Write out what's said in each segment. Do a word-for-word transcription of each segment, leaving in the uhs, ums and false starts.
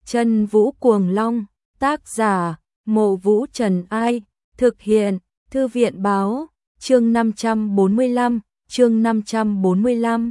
Chân Vũ Cuồng Long, tác giả, Mộ Vũ Trần Ai, thực hiện, Thư viện Báo, chương năm trăm bốn mươi lăm, chương năm trăm bốn mươi lăm.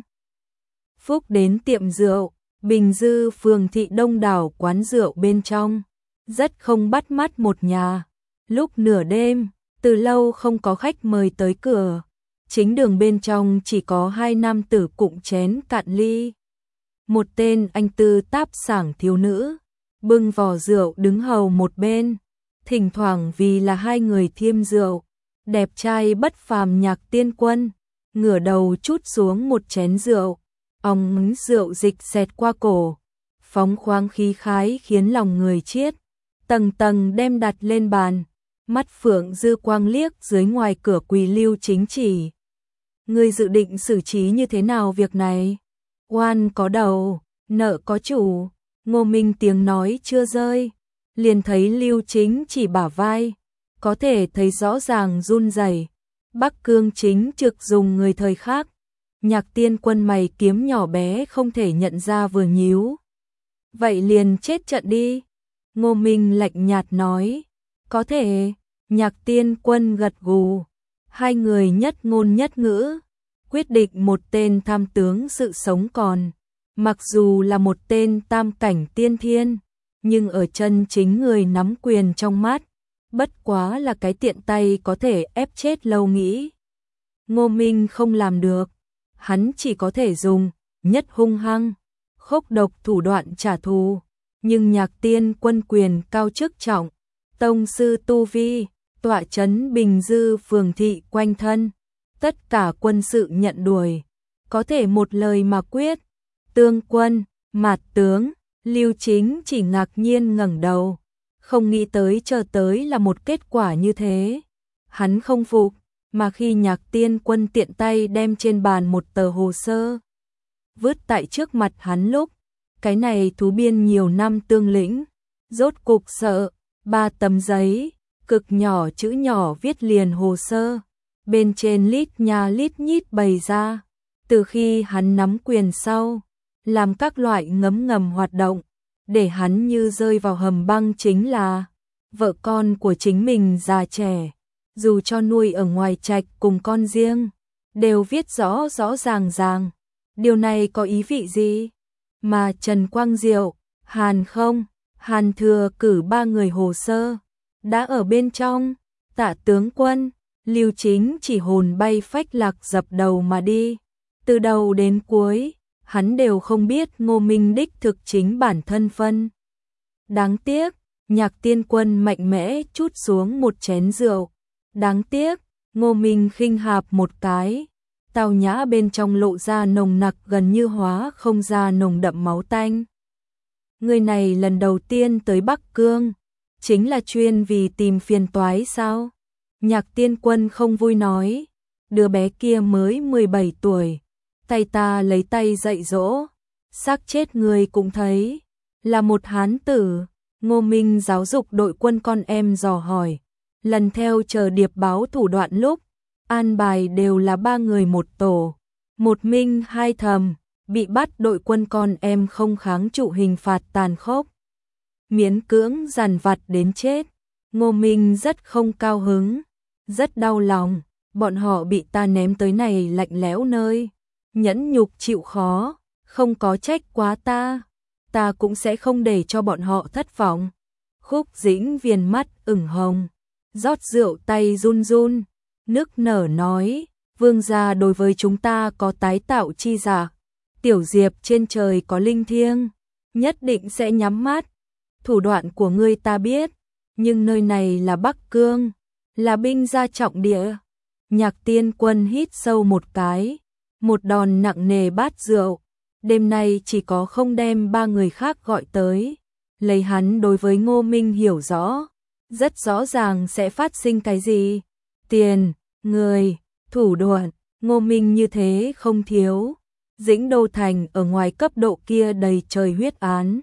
Phúc đến tiệm rượu, Bình Dư phường thị đông đảo quán rượu bên trong, rất không bắt mắt một nhà. Lúc nửa đêm, từ lâu không có khách mời tới cửa, chính đường bên trong chỉ có hai nam tử cụng chén cạn ly. Một tên anh tư táp sảng thiếu nữ, bưng vò rượu đứng hầu một bên, thỉnh thoảng vì là hai người thiêm rượu. Đẹp trai bất phàm Nhạc Tiên Quân, ngửa đầu chút xuống một chén rượu, ong rượu dịch xẹt qua cổ, phóng khoáng khí khái khiến lòng người chiết, tầng tầng đem đặt lên bàn, mắt phượng dư quang liếc dưới ngoài cửa Quỳ Lưu Chính chỉ. Ngươi dự định xử trí như thế nào việc này? Oan có đầu, nợ có chủ. Ngô Minh tiếng nói chưa rơi, liền thấy Lưu Chính chỉ bả vai, có thể thấy rõ ràng run rẩy. Bắc Cương chính trực dùng người thời khác. Nhạc Tiên Quân mày kiếm nhỏ bé không thể nhận ra vừa nhíu. Vậy liền chết trận đi. Ngô Minh lạnh nhạt nói. Có thể. Nhạc Tiên Quân gật gù. Hai người nhất ngôn nhất ngữ, quyết định một tên tham tướng sự sống còn. Mặc dù là một tên tam cảnh tiên thiên, nhưng ở chân chính người nắm quyền trong mắt, bất quá là cái tiện tay có thể ép chết lâu nghĩ. Ngô Minh không làm được, hắn chỉ có thể dùng nhất hung hăng, khốc độc thủ đoạn trả thù, nhưng Nhạc Tiên Quân quyền cao chức trọng, tông sư tu vi, tọa trấn Bình Dư phường thị quanh thân, tất cả quân sự nhận đuổi, có thể một lời mà quyết. Tương Quân, Mạt tướng, Lưu Chính chỉ ngạc nhiên ngẩng đầu, không nghĩ tới chờ tới là một kết quả như thế. Hắn không phục, mà khi Nhạc Tiên Quân tiện tay đem trên bàn một tờ hồ sơ vứt tại trước mặt hắn lúc, cái này thú biên nhiều năm tương lĩnh, rốt cục sợ. Ba tấm giấy, cực nhỏ chữ nhỏ viết liền hồ sơ, bên trên lít nha lít nhít bày ra, từ khi hắn nắm quyền sau, làm các loại ngấm ngầm hoạt động, để hắn như rơi vào hầm băng chính là vợ con của chính mình già trẻ, dù cho nuôi ở ngoài trạch cùng con riêng, đều viết rõ rõ ràng ràng. Điều này có ý vị gì? Mà Trần Quang Diệu, Hàn Không, Hàn Thừa cử ba người hồ sơ, đã ở bên trong. Tạ tướng quân, Lưu Chính chỉ hồn bay phách lạc dập đầu mà đi. Từ đầu đến cuối, hắn đều không biết Ngô Minh đích thực chính bản thân phân. Đáng tiếc, Nhạc Tiên Quân mạnh mẽ chút xuống một chén rượu. Đáng tiếc, Ngô Minh khinh hạp một cái, tao nhã bên trong lộ ra nồng nặc gần như hóa không ra nồng đậm máu tanh. Người này lần đầu tiên tới Bắc Cương, chính là chuyên vì tìm phiền toái sao? Nhạc Tiên Quân không vui nói, đứa bé kia mới mười bảy tuổi, tay ta lấy tay dạy dỗ, xác chết người cũng thấy, là một hán tử. Ngô Minh giáo dục đội quân con em dò hỏi, lần theo chờ điệp báo thủ đoạn lúc, an bài đều là ba người một tổ, một minh hai thầm, bị bắt đội quân con em không kháng trụ hình phạt tàn khốc, miễn cưỡng dằn vặt đến chết. Ngô Minh rất không cao hứng, rất đau lòng, bọn họ bị ta ném tới này lạnh lẽo nơi, nhẫn nhục chịu khó, không có trách quá ta, ta cũng sẽ không để cho bọn họ thất vọng. Khúc Dĩnh viền mắt ửng hồng, rót rượu tay run run, nức nở nói, vương gia đối với chúng ta có tái tạo chi giả, tiểu diệp trên trời có linh thiêng, nhất định sẽ nhắm mắt. Thủ đoạn của ngươi ta biết, nhưng nơi này là Bắc Cương, là binh gia trọng địa. Nhạc Tiên Quân hít sâu một cái, một đòn nặng nề bát rượu, đêm nay chỉ có không đem ba người khác gọi tới. Lấy hắn đối với Ngô Minh hiểu rõ, rất rõ ràng sẽ phát sinh cái gì. Tiền, người, thủ đoạn, Ngô Minh như thế không thiếu. Dĩnh Đô Thành ở ngoài cấp độ kia đầy trời huyết án,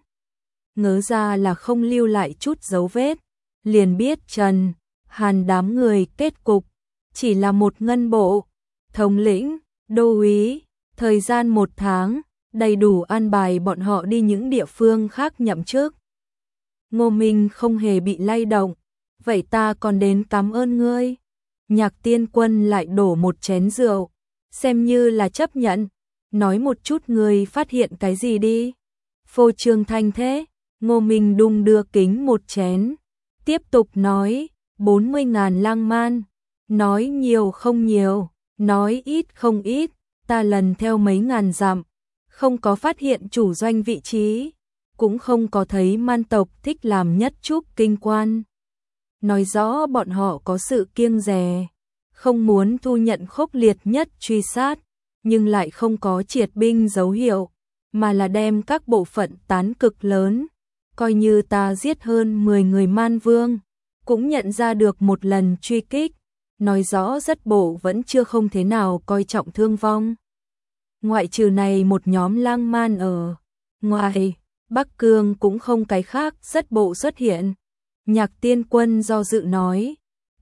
ngớ ra là không lưu lại chút dấu vết, liền biết Trần, Hàn đám người kết cục chỉ là một ngân bộ, thống lĩnh, đô úy, thời gian một tháng, đầy đủ an bài bọn họ đi những địa phương khác nhậm chức. Ngô Minh không hề bị lay động. Vậy ta còn đến cảm ơn ngươi. Nhạc Tiên Quân lại đổ một chén rượu, xem như là chấp nhận. Nói một chút ngươi phát hiện cái gì đi. Phô trương thanh thế. Ngô Minh đung đưa kính một chén. Tiếp tục nói, bốn mươi ngàn lang man. Nói nhiều không nhiều, nói ít không ít. Ta lần theo mấy ngàn dặm, không có phát hiện chủ doanh vị trí, cũng không có thấy man tộc thích làm nhất trúc kinh quan. Nói rõ bọn họ có sự kiêng dè, không muốn thu nhận khốc liệt nhất truy sát, nhưng lại không có triệt binh dấu hiệu, mà là đem các bộ phận tán cực lớn. Coi như ta giết hơn mười người man vương, cũng nhận ra được một lần truy kích, nói rõ rất bộ vẫn chưa không thế nào coi trọng thương vong. Ngoại trừ này một nhóm lang man ở ngoài, Bắc Cương cũng không cái khác rất bộ xuất hiện. Nhạc Tiên Quân do dự nói,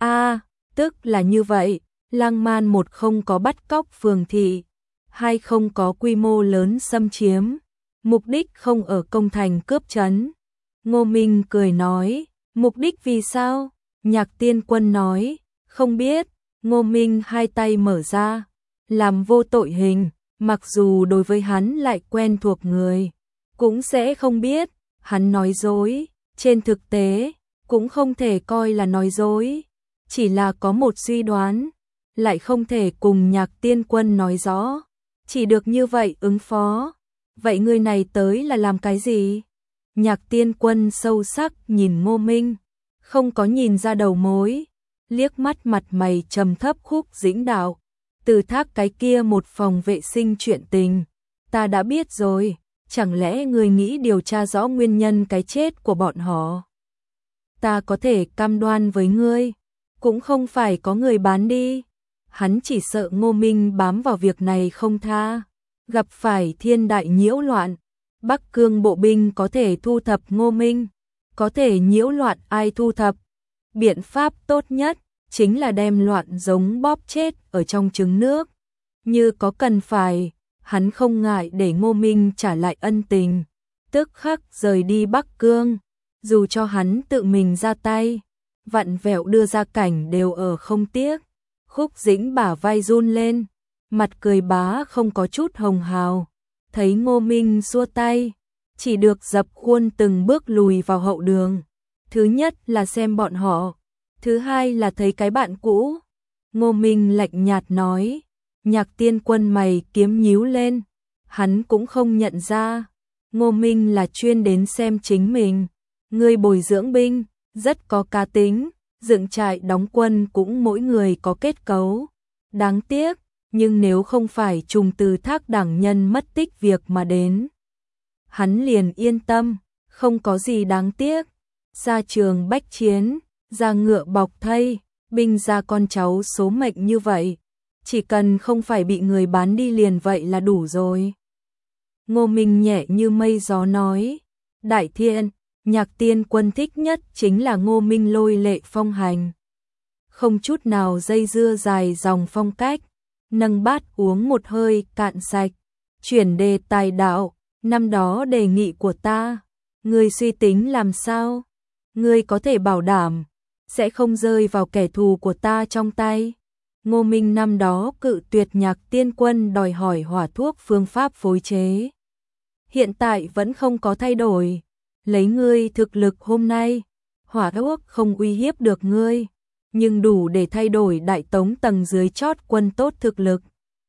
a tức là như vậy, lang man một không có bắt cóc phường thị, hai không có quy mô lớn xâm chiếm, mục đích không ở công thành cướp trấn. Ngô Minh cười nói, mục đích vì sao? Nhạc Tiên Quân nói, không biết. Ngô Minh hai tay mở ra, làm vô tội hình, mặc dù đối với hắn lại quen thuộc người, cũng sẽ không biết, hắn nói dối, trên thực tế, cũng không thể coi là nói dối, chỉ là có một suy đoán, lại không thể cùng Nhạc Tiên Quân nói rõ, chỉ được như vậy ứng phó. Vậy người này tới là làm cái gì? Nhạc Tiên Quân sâu sắc nhìn Ngô Minh, không có nhìn ra đầu mối, liếc mắt mặt mày trầm thấp Khúc Dĩnh đạo, từ thác cái kia một phòng vệ sinh chuyện tình, ta đã biết rồi, chẳng lẽ người nghĩ điều tra rõ nguyên nhân cái chết của bọn họ? Ta có thể cam đoan với ngươi, cũng không phải có người bán đi. Hắn chỉ sợ Ngô Minh bám vào việc này không tha, gặp phải thiên đại nhiễu loạn, Bắc Cương bộ binh có thể thu thập Ngô Minh, có thể nhiễu loạn ai thu thập. Biện pháp tốt nhất chính là đem loạn giống bóp chết ở trong trứng nước. Như có cần phải, hắn không ngại để Ngô Minh trả lại ân tình, tức khắc rời đi Bắc Cương, dù cho hắn tự mình ra tay, vặn vẹo đưa ra cảnh đều ở không tiếc. Khúc Dĩnh bả vai run lên, mặt cười bá không có chút hồng hào, thấy Ngô Minh xua tay, chỉ được dập khuôn từng bước lùi vào hậu đường. Thứ nhất là xem bọn họ, thứ hai là thấy cái bạn cũ. Ngô Minh lạnh nhạt nói, Nhạc Tiên Quân mày kiếm nhíu lên, hắn cũng không nhận ra, Ngô Minh là chuyên đến xem chính mình, người bồi dưỡng binh, rất có cá tính, dựng trại đóng quân cũng mỗi người có kết cấu. Đáng tiếc, nhưng nếu không phải trùng từ thác đảng nhân mất tích việc mà đến, hắn liền yên tâm, không có gì đáng tiếc. Ra trường bách chiến, ra ngựa bọc thây, binh ra con cháu số mệnh như vậy, chỉ cần không phải bị người bán đi liền vậy là đủ rồi. Ngô Minh nhẹ như mây gió nói, Đại Thiện, Nhạc Tiên Quân thích nhất chính là Ngô Minh lôi lệ phong hành, không chút nào dây dưa dài dòng phong cách, nâng bát uống một hơi cạn sạch, chuyển đề tài đạo, năm đó đề nghị của ta, ngươi suy tính làm sao? Ngươi có thể bảo đảm sẽ không rơi vào kẻ thù của ta trong tay. Ngô Minh năm đó cự tuyệt Nhạc Tiên Quân đòi hỏi hỏa thuốc phương pháp phối chế, hiện tại vẫn không có thay đổi. Lấy ngươi thực lực hôm nay, hỏa thuốc không uy hiếp được ngươi, nhưng đủ để thay đổi đại tống tầng dưới chót quân tốt thực lực.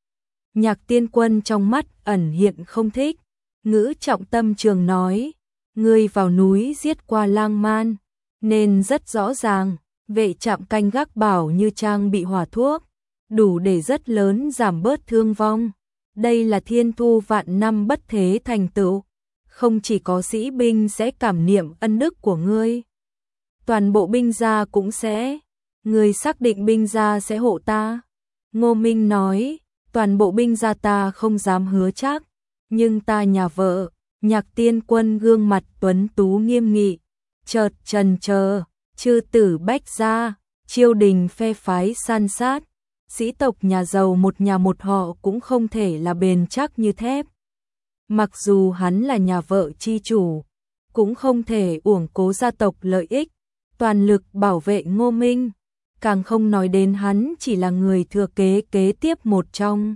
Nhạc Tiên Quân trong mắt ẩn hiện không thích, ngữ trọng tâm trường nói, ngươi vào núi giết qua lang man, nên rất rõ ràng, vệ trạm canh gác bảo như trang bị hỏa thuốc, đủ để rất lớn giảm bớt thương vong. Đây là thiên thu vạn năm bất thế thành tựu, không chỉ có sĩ binh sẽ cảm niệm ân đức của ngươi, toàn bộ binh gia cũng sẽ. Ngươi xác định binh gia sẽ hộ ta? Ngô Minh nói, toàn bộ binh gia ta không dám hứa chắc, nhưng ta nhà vợ. Nhạc Tiên Quân gương mặt tuấn tú nghiêm nghị, chợt trần chờ, chư tử bách gia, triều đình phe phái san sát, sĩ tộc nhà giàu một nhà một họ cũng không thể là bền chắc như thép. Mặc dù hắn là nhà vợ chi chủ, cũng không thể uổng cố gia tộc lợi ích, toàn lực bảo vệ Ngô Minh, càng không nói đến hắn chỉ là người thừa kế kế tiếp một trong.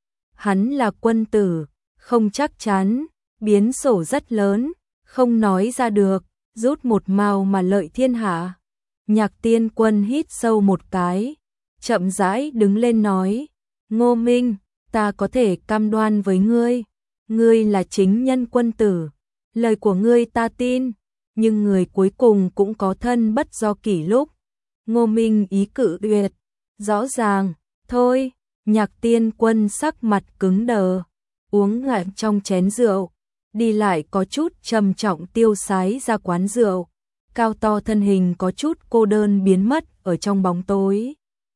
Hắn là quân tử, không chắc chắn, biến sổ rất lớn, không nói ra được, rút một mao mà lợi thiên hạ. Nhạc Tiên Quân hít sâu một cái, chậm rãi đứng lên nói, Ngô Minh, ta có thể cam đoan với ngươi, ngươi là chính nhân quân tử, lời của ngươi ta tin, nhưng người cuối cùng cũng có thân bất do kỷ lúc. Ngô Minh ý cự tuyệt, rõ ràng, thôi, Nhạc Tiên Quân sắc mặt cứng đờ, uống ngại trong chén rượu, đi lại có chút trầm trọng tiêu sái ra quán rượu, cao to thân hình có chút cô đơn biến mất ở trong bóng tối.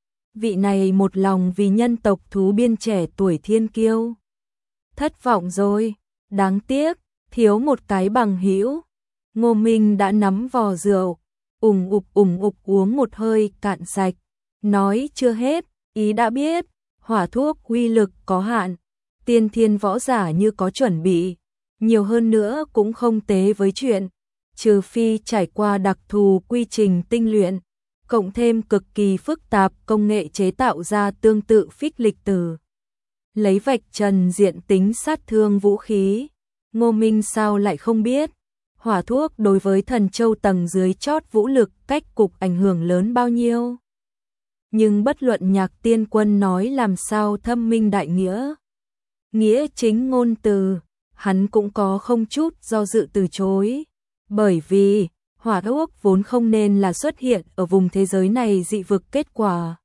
Vị này một lòng vì nhân tộc thú biên trẻ tuổi thiên kiêu. Thất vọng rồi, đáng tiếc, thiếu một cái bằng hữu. Ngô Minh đã nắm vò rượu, ủng ục ủng ục uống một hơi cạn sạch, nói chưa hết, ý đã biết, hỏa thuốc uy lực có hạn, tiên thiên võ giả như có chuẩn bị, nhiều hơn nữa cũng không tế với chuyện, trừ phi trải qua đặc thù quy trình tinh luyện, cộng thêm cực kỳ phức tạp công nghệ chế tạo ra tương tự phích lịch tử. Lấy vạch trần diện tính sát thương vũ khí, Ngô Minh sao lại không biết, hỏa thuốc đối với thần châu tầng dưới chót vũ lực cách cục ảnh hưởng lớn bao nhiêu. Nhưng bất luận Nhạc Tiên Quân nói làm sao thâm minh đại nghĩa, nghĩa chính ngôn từ, hắn cũng có không chút do dự từ chối, bởi vì hỏa thuốc vốn không nên là xuất hiện ở vùng thế giới này dị vực kết quả.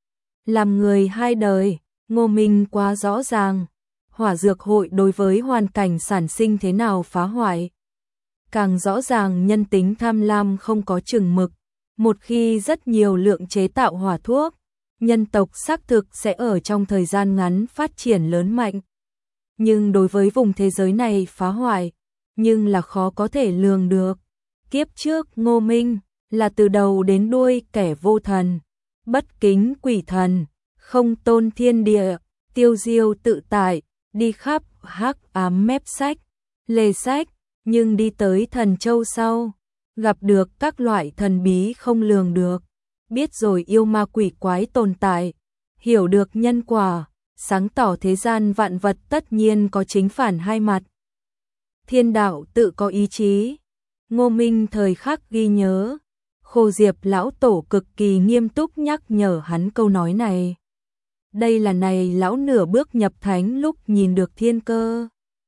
Làm người hai đời, Ngô Minh quá rõ ràng, hỏa dược hội đối với hoàn cảnh sản sinh thế nào phá hoại. Càng rõ ràng nhân tính tham lam không có chừng mực, một khi rất nhiều lượng chế tạo hỏa thuốc, nhân tộc xác thực sẽ ở trong thời gian ngắn phát triển lớn mạnh. Nhưng đối với vùng thế giới này phá hoại, nhưng là khó có thể lường được. Kiếp trước Ngô Minh là từ đầu đến đuôi kẻ vô thần, bất kính quỷ thần, không tôn thiên địa, tiêu diêu tự tại, đi khắp hắc ám mép sách, lề sách, nhưng đi tới thần châu sau, gặp được các loại thần bí không lường được, biết rồi yêu ma quỷ quái tồn tại, hiểu được nhân quả, sáng tỏ thế gian vạn vật tất nhiên có chính phản hai mặt. Thiên đạo tự có ý chí. Ngô Minh thời khắc ghi nhớ, Khô Diệp lão tổ cực kỳ nghiêm túc nhắc nhở hắn câu nói này. Đây là này lão nửa bước nhập thánh lúc nhìn được thiên cơ.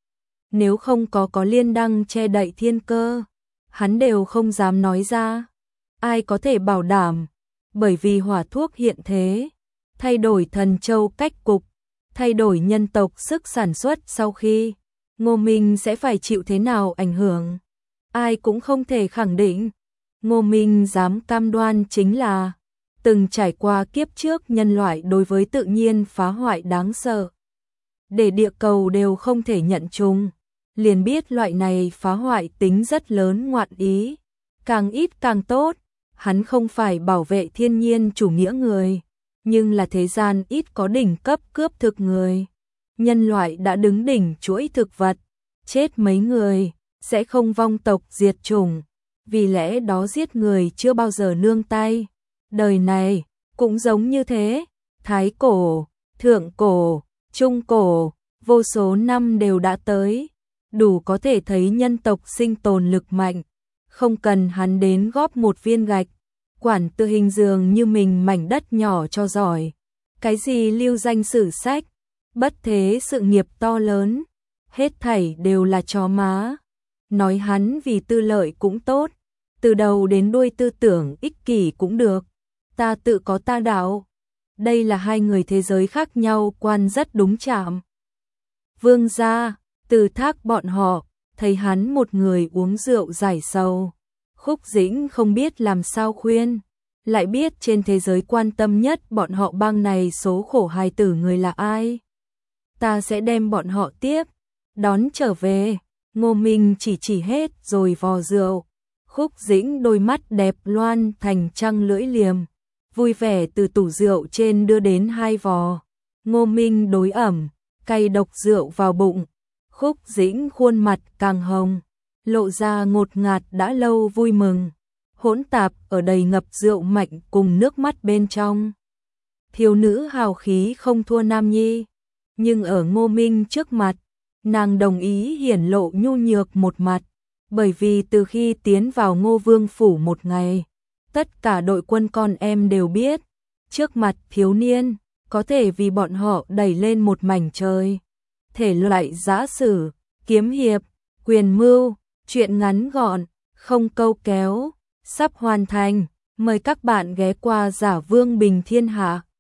Nếu không có có liên đăng che đậy thiên cơ, hắn đều không dám nói ra. Ai có thể bảo đảm, bởi vì hỏa thuốc hiện thế, thay đổi thần châu cách cục, thay đổi nhân tộc sức sản xuất sau khi, Ngô Minh sẽ phải chịu thế nào ảnh hưởng. Ai cũng không thể khẳng định. Ngô Minh dám cam đoan chính là từng trải qua kiếp trước nhân loại đối với tự nhiên phá hoại đáng sợ. Để địa cầu đều không thể nhận chung, liền biết loại này phá hoại tính rất lớn ngoạn ý. Càng ít càng tốt, hắn không phải bảo vệ thiên nhiên chủ nghĩa người, nhưng là thế gian ít có đỉnh cấp cướp thực người. Nhân loại đã đứng đỉnh chuỗi thực vật, chết mấy người sẽ không vong tộc diệt chủng, vì lẽ đó giết người chưa bao giờ nương tay. Đời này cũng giống như thế, thái cổ, thượng cổ, trung cổ, vô số năm đều đã tới, đủ có thể thấy nhân tộc sinh tồn lực mạnh, không cần hắn đến góp một viên gạch, quản tự hình dường như mình mảnh đất nhỏ cho giỏi. Cái gì lưu danh sử sách, bất thế sự nghiệp to lớn, hết thảy đều là chó má. Nói hắn vì tư lợi cũng tốt, từ đầu đến đuôi tư tưởng ích kỷ cũng được, ta tự có ta đạo. Đây là hai người thế giới khác nhau quan rất đúng chạm. Vương gia, Từ Thác bọn họ, thấy hắn một người uống rượu giải sầu. Khúc Dĩnh không biết làm sao khuyên, lại biết trên thế giới quan tâm nhất bọn họ bang này số khổ hài tử người là ai. Ta sẽ đem bọn họ tiếp, đón trở về. Ngô Minh chỉ chỉ hết rồi vò rượu. Khúc Dĩnh đôi mắt đẹp loan thành trăng lưỡi liềm, vui vẻ từ tủ rượu trên đưa đến hai vò. Ngô Minh đối ẩm, cay độc rượu vào bụng. Khúc Dĩnh khuôn mặt càng hồng, lộ ra ngột ngạt đã lâu vui mừng, hỗn tạp ở đầy ngập rượu mạnh cùng nước mắt bên trong. Thiếu nữ hào khí không thua nam nhi, nhưng ở Ngô Minh trước mặt, nàng đồng ý hiển lộ nhu nhược một mặt, bởi vì từ khi tiến vào Ngô Vương phủ một ngày, tất cả đội quân con em đều biết, trước mặt thiếu niên, có thể vì bọn họ đẩy lên một mảnh trời. Thể loại giã sử, kiếm hiệp, quyền mưu, truyện ngắn gọn, không câu kéo, sắp hoàn thành, mời các bạn ghé qua Giả Vương Bình Thiên Hạ.